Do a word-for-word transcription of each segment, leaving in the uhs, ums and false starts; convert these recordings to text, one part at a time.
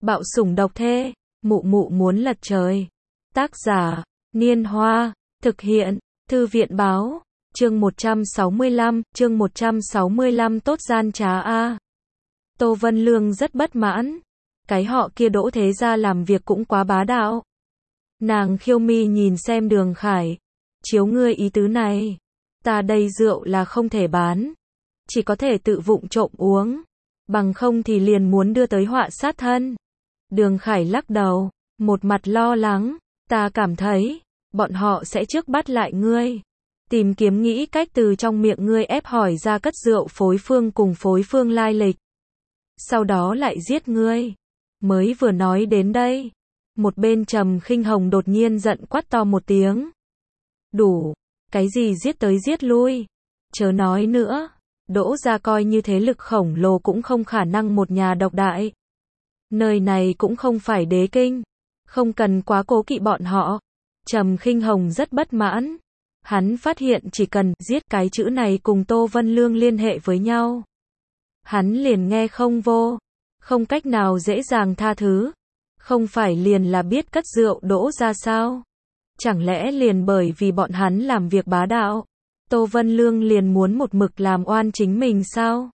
Bạo sủng độc thê, mụ mụ muốn lật trời. Tác giả, Niên Hoa, thực hiện, Thư viện báo, chương một trăm sáu mươi lăm, chương một trăm sáu mươi lăm tốt gian trá a. Tô Vân Lương rất bất mãn, cái họ kia Đỗ Thế Gia làm việc cũng quá bá đạo. Nàng khiêu mi nhìn xem Đường Khải, chiếu ngươi ý tứ này, ta đây rượu là không thể bán, chỉ có thể tự vụng trộm uống, bằng không thì liền muốn đưa tới họa sát thân. Đường Khải lắc đầu, một mặt lo lắng, ta cảm thấy, bọn họ sẽ trước bắt lại ngươi, tìm kiếm nghĩ cách từ trong miệng ngươi ép hỏi ra cất rượu phối phương cùng phối phương lai lịch. Sau đó lại giết ngươi. Mới vừa nói đến đây, một bên Trầm Khinh Hồng đột nhiên giận quát to một tiếng. Đủ, cái gì giết tới giết lui, chớ nói nữa, Đỗ gia coi như thế lực khổng lồ cũng không khả năng một nhà độc đại. Nơi này cũng không phải đế kinh, không cần quá cố kỵ bọn họ. Trầm Khinh Hồng rất bất mãn, hắn phát hiện chỉ cần giết cái chữ này cùng Tô Vân Lương liên hệ với nhau, hắn liền nghe không vô, không cách nào dễ dàng tha thứ. Không phải liền là biết cất rượu Đỗ ra sao? Chẳng lẽ liền bởi vì bọn hắn làm việc bá đạo, Tô Vân Lương liền muốn một mực làm oan chính mình sao?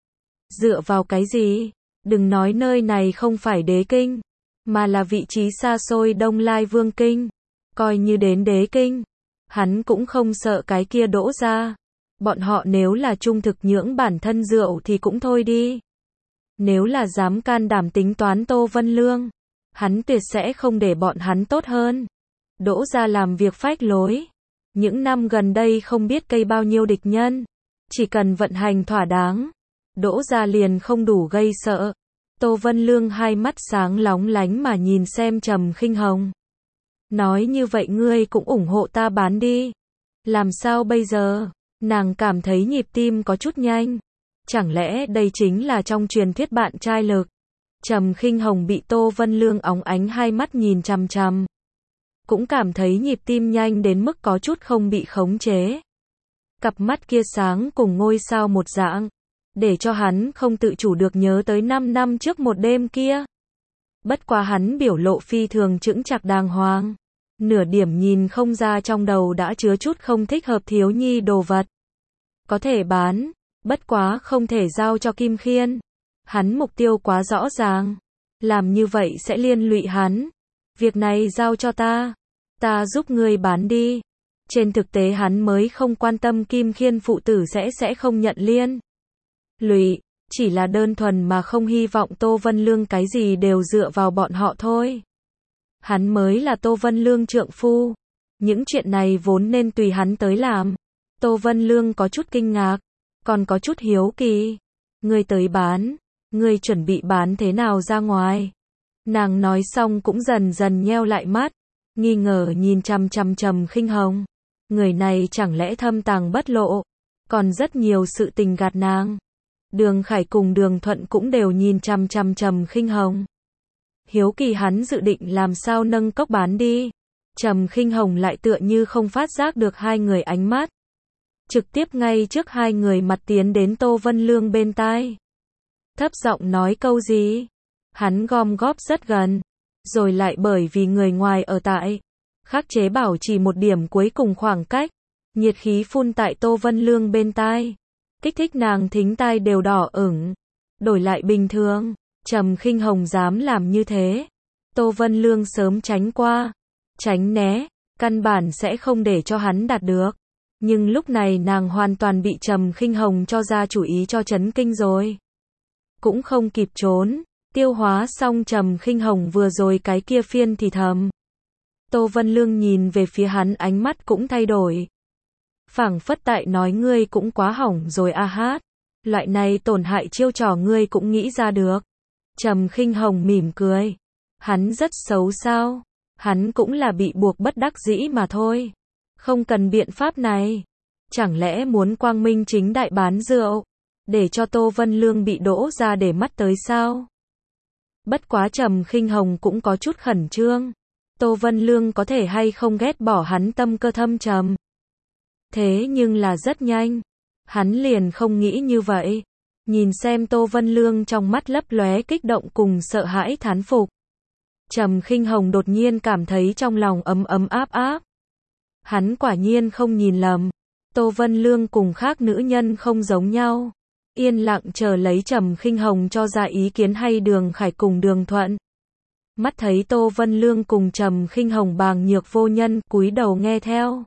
Dựa vào cái gì? Đừng nói nơi này không phải đế kinh, mà là vị trí xa xôi Đông Lai Vương kinh. Coi như đến đế kinh, hắn cũng không sợ cái kia Đỗ ra. Bọn họ nếu là trung thực nhưỡng bản thân rượu thì cũng thôi đi. Nếu là dám can đảm tính toán Tô Vân Lương, hắn tuyệt sẽ không để bọn hắn tốt hơn. Đỗ gia làm việc phách lối, những năm gần đây không biết cây bao nhiêu địch nhân, chỉ cần vận hành thỏa đáng, Đỗ gia liền không đủ gây sợ. Tô Vân Lương hai mắt sáng lóng lánh mà nhìn xem Trầm Khinh Hồng. Nói như vậy ngươi cũng ủng hộ ta bán đi. Làm sao bây giờ? Nàng cảm thấy nhịp tim có chút nhanh. Chẳng lẽ đây chính là trong truyền thuyết bạn trai lực? Trầm Khinh Hồng bị Tô Vân Lương óng ánh hai mắt nhìn chằm chằm, cũng cảm thấy nhịp tim nhanh đến mức có chút không bị khống chế. Cặp mắt kia sáng cùng ngôi sao một dạng, để cho hắn không tự chủ được nhớ tới năm năm trước một đêm kia. Bất quá hắn biểu lộ phi thường chững chạc đàng hoàng, nửa điểm nhìn không ra trong đầu đã chứa chút không thích hợp thiếu nhi đồ vật. Có thể bán, bất quá không thể giao cho Kim Khiên. Hắn mục tiêu quá rõ ràng, làm như vậy sẽ liên lụy hắn. Việc này giao cho ta, ta giúp ngươi bán đi. Trên thực tế hắn mới không quan tâm Kim Khiên phụ tử sẽ sẽ không nhận liên lụy, chỉ là đơn thuần mà không hy vọng Tô Vân Lương cái gì đều dựa vào bọn họ thôi. Hắn mới là Tô Vân Lương trượng phu, những chuyện này vốn nên tùy hắn tới làm. Tô Vân Lương có chút kinh ngạc, còn có chút hiếu kỳ. Ngươi tới bán, ngươi chuẩn bị bán thế nào ra ngoài? Nàng nói xong cũng dần dần nheo lại mắt, nghi ngờ nhìn chằm chằm Trầm Khinh Hồng. Người này chẳng lẽ thâm tàng bất lộ, còn rất nhiều sự tình gạt nàng. Đường Khải cùng Đường Thuận cũng đều nhìn chằm chằm Trầm Khinh Hồng. Hiếu kỳ hắn dự định làm sao nâng cốc bán đi. Trầm Khinh Hồng lại tựa như không phát giác được hai người ánh mắt, trực tiếp ngay trước hai người mặt tiến đến Tô Vân Lương bên tai, thấp giọng nói câu gì. Hắn gom góp rất gần, rồi lại bởi vì người ngoài ở tại, khắc chế bảo trì một điểm cuối cùng khoảng cách, nhiệt khí phun tại Tô Vân Lương bên tai, kích thích nàng thính tai đều đỏ ửng. Đổi lại bình thường, Trầm Khinh Hồng dám làm như thế, Tô Vân Lương sớm tránh qua, tránh né, căn bản sẽ không để cho hắn đạt được. Nhưng lúc này nàng hoàn toàn bị Trầm Khinh Hồng cho ra chủ ý cho chấn kinh rồi. Cũng không kịp trốn, tiêu hóa xong Trầm Khinh Hồng vừa rồi cái kia phiên thì thầm. Tô Vân Lương nhìn về phía hắn ánh mắt cũng thay đổi. Phảng phất tại nói ngươi cũng quá hỏng rồi a hát. Loại này tổn hại chiêu trò ngươi cũng nghĩ ra được. Trầm Khinh Hồng mỉm cười. Hắn rất xấu sao? Hắn cũng là bị buộc bất đắc dĩ mà thôi. Không cần biện pháp này. Chẳng lẽ muốn quang minh chính đại bán rượu, để cho Tô Vân Lương bị đỗ ra để mắt tới sao? Bất quá Trầm Khinh Hồng cũng có chút khẩn trương. Tô Vân Lương có thể hay không ghét bỏ hắn tâm cơ thâm trầm. Thế nhưng là rất nhanh, hắn liền không nghĩ như vậy. Nhìn xem Tô Vân Lương trong mắt lấp lóe kích động cùng sợ hãi thán phục. Trầm Khinh Hồng đột nhiên cảm thấy trong lòng ấm ấm áp áp. Hắn quả nhiên không nhìn lầm. Tô Vân Lương cùng khác nữ nhân không giống nhau. Yên lặng chờ lấy Trầm Khinh Hồng cho ra ý kiến hay Đường Khải cùng Đường Thuận. Mắt thấy Tô Vân Lương cùng Trầm Khinh Hồng bàng nhược vô nhân, cúi đầu nghe theo.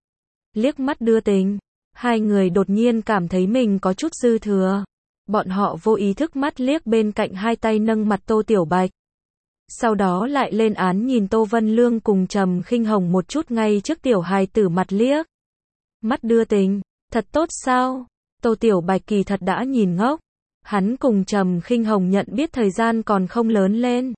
Liếc mắt đưa tình, hai người đột nhiên cảm thấy mình có chút dư thừa. Bọn họ vô ý thức mắt liếc bên cạnh, hai tay nâng mặt Tô Tiểu Bạch. Sau đó lại lên án nhìn Tô Vân Lương cùng Trầm Khinh Hồng một chút ngay trước tiểu hài tử mặt liếc. Mắt đưa tình, thật tốt sao? Tô Tiểu Bạch kỳ thật đã nhìn ngốc. Hắn cùng Trầm Khinh Hồng nhận biết thời gian còn không lớn lên.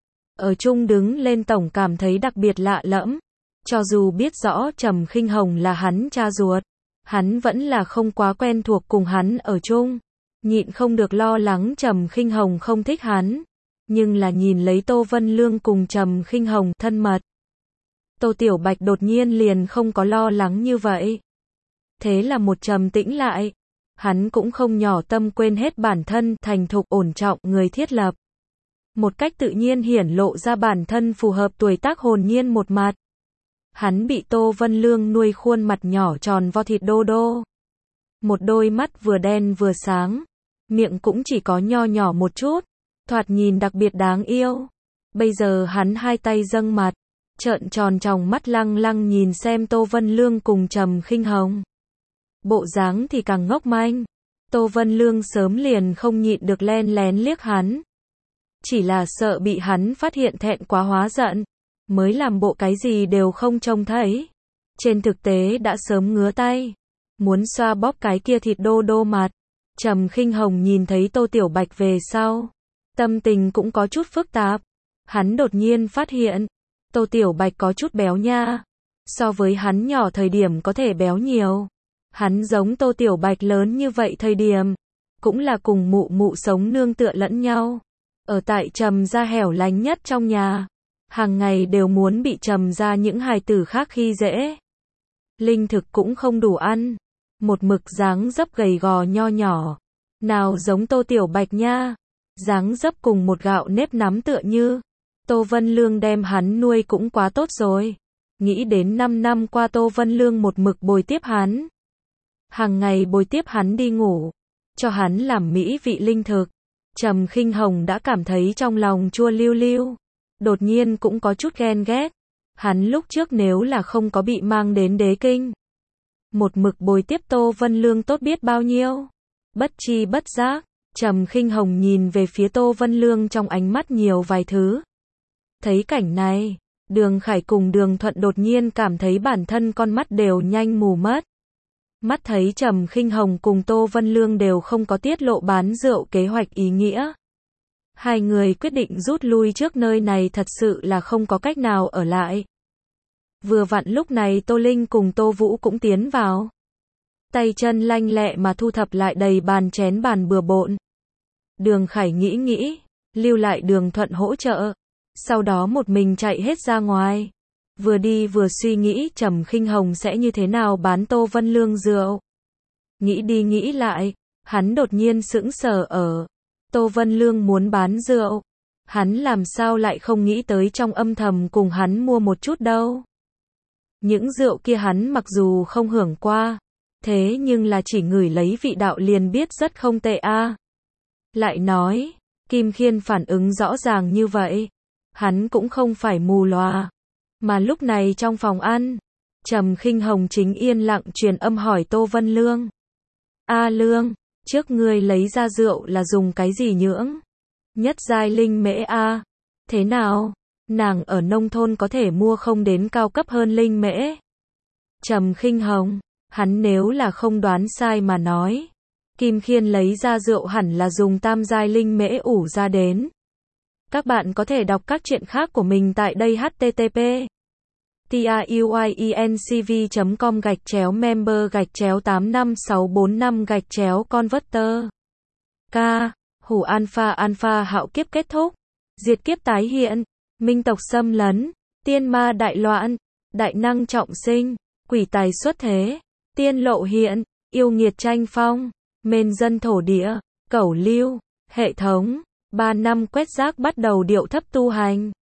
Ở chung đứng lên tổng cảm thấy đặc biệt lạ lẫm. Cho dù biết rõ Trầm Khinh Hồng là hắn cha ruột, hắn vẫn là không quá quen thuộc cùng hắn ở chung. Nhịn không được lo lắng Trầm Khinh Hồng không thích hắn. Nhưng là nhìn lấy Tô Vân Lương cùng Trầm Khinh Hồng thân mật. Tô Tiểu Bạch đột nhiên liền không có lo lắng như vậy. Thế là một trầm tĩnh lại. Hắn cũng không nhỏ tâm quên hết bản thân thành thục ổn trọng người thiết lập. Một cách tự nhiên hiển lộ ra bản thân phù hợp tuổi tác hồn nhiên một mặt. Hắn bị Tô Vân Lương nuôi khuôn mặt nhỏ tròn vo thịt đô đô. Một đôi mắt vừa đen vừa sáng. Miệng cũng chỉ có nho nhỏ một chút. Thoạt nhìn đặc biệt đáng yêu. Bây giờ hắn hai tay dâng mặt. Trợn tròn tròng mắt lăng lăng nhìn xem Tô Vân Lương cùng Trầm Khinh Hồng. Bộ dáng thì càng ngốc manh. Tô Vân Lương sớm liền không nhịn được len lén liếc hắn. Chỉ là sợ bị hắn phát hiện thẹn quá hóa giận. Mới làm bộ cái gì đều không trông thấy. Trên thực tế đã sớm ngứa tay. Muốn xoa bóp cái kia thịt đô đô mặt. Trầm Khinh Hồng nhìn thấy Tô Tiểu Bạch về sau. Tâm tình cũng có chút phức tạp. Hắn đột nhiên phát hiện. Tô Tiểu Bạch có chút béo nha. So với hắn nhỏ thời điểm có thể béo nhiều. Hắn giống Tô Tiểu Bạch lớn như vậy thời điểm. Cũng là cùng mụ mụ sống nương tựa lẫn nhau. Ở tại Trầm gia hẻo lánh nhất trong nhà. Hàng ngày đều muốn bị Trầm gia những hài tử khác khi dễ. Linh thực cũng không đủ ăn. Một mực dáng dấp gầy gò nho nhỏ. Nào giống Tô Tiểu Bạch nha. Dáng dấp cùng một gạo nếp nắm tựa như. Tô Vân Lương đem hắn nuôi cũng quá tốt rồi. Nghĩ đến năm năm qua Tô Vân Lương một mực bồi tiếp hắn. Hàng ngày bồi tiếp hắn đi ngủ. Cho hắn làm mỹ vị linh thực. Trầm Khinh Hồng đã cảm thấy trong lòng chua liu liu. Đột nhiên cũng có chút ghen ghét. Hắn lúc trước nếu là không có bị mang đến đế kinh. Một mực bồi tiếp Tô Vân Lương tốt biết bao nhiêu. Bất chi bất giác. Trầm Khinh Hồng nhìn về phía Tô Vân Lương trong ánh mắt nhiều vài thứ. Thấy cảnh này, Đường Khải cùng Đường Thuận đột nhiên cảm thấy bản thân con mắt đều nhanh mù mất. Mắt thấy Trầm Khinh Hồng cùng Tô Vân Lương đều không có tiết lộ bán rượu kế hoạch ý nghĩa. Hai người quyết định rút lui trước nơi này, thật sự là không có cách nào ở lại. Vừa vặn lúc này Tô Linh cùng Tô Vũ cũng tiến vào. Tay chân lanh lẹ mà thu thập lại đầy bàn chén bàn bừa bộn. Đường Khải nghĩ nghĩ, lưu lại Đường Thuận hỗ trợ. Sau đó một mình chạy hết ra ngoài. Vừa đi vừa suy nghĩ Trầm Khinh Hồng sẽ như thế nào bán Tô Vân Lương rượu. Nghĩ đi nghĩ lại, hắn đột nhiên sững sờ ở. Tô Vân Lương muốn bán rượu. Hắn làm sao lại không nghĩ tới trong âm thầm cùng hắn mua một chút đâu. Những rượu kia hắn mặc dù không hưởng qua. Thế nhưng là chỉ ngửi lấy vị đạo liền biết rất không tệ a. Lại nói, Kim Khiên phản ứng rõ ràng như vậy. Hắn cũng không phải mù lòa. Mà lúc này trong phòng ăn, Trầm Khinh Hồng chính yên lặng truyền âm hỏi Tô Vân Lương. A Lương, trước ngươi lấy ra rượu là dùng cái gì nhưỡng? Nhất giai linh mễ a. Thế nào? Nàng ở nông thôn có thể mua không đến cao cấp hơn linh mễ. Trầm Khinh Hồng, hắn nếu là không đoán sai mà nói. Kim Khiên lấy ra rượu hẳn là dùng tam giai linh mễ ủ ra đến. Các bạn có thể đọc các truyện khác của mình tại đây h t t p truyencv chấm com gạch chéo member gạch chéo tám năm sáu bốn năm gạch chéo converter. K. Hủ alpha alpha hạo kiếp kết thúc. Diệt kiếp tái hiện. Minh tộc xâm lấn. Tiên ma đại loạn. Đại năng trọng sinh. Quỷ tài xuất thế. Tiên lộ hiện. Yêu nghiệt tranh phong. Mên dân thổ địa. Cẩu Lưu, hệ thống, ba năm quét rác bắt đầu điệu thấp tu hành.